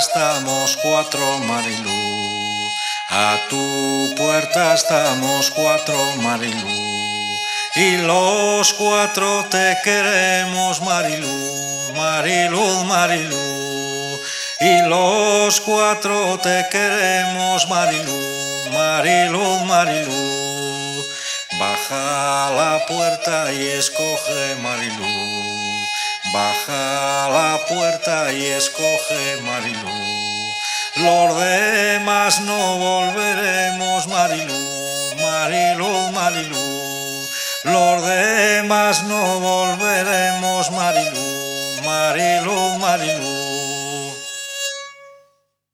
estamos cuatro, Marilú. A tu puerta estamos cuatro, Marilú. Y los cuatro te queremos, Marilú, Marilú, Marilú. Y los cuatro te queremos, Marilú, Marilú, Marilú. Baja la puerta y escoge, Marilú. Baja la puerta y escoge, Marilú. Los demás no volveremos, Marilú, Marilú, Marilú. Los demás no volveremos, Marilú, Marilú, Marilú.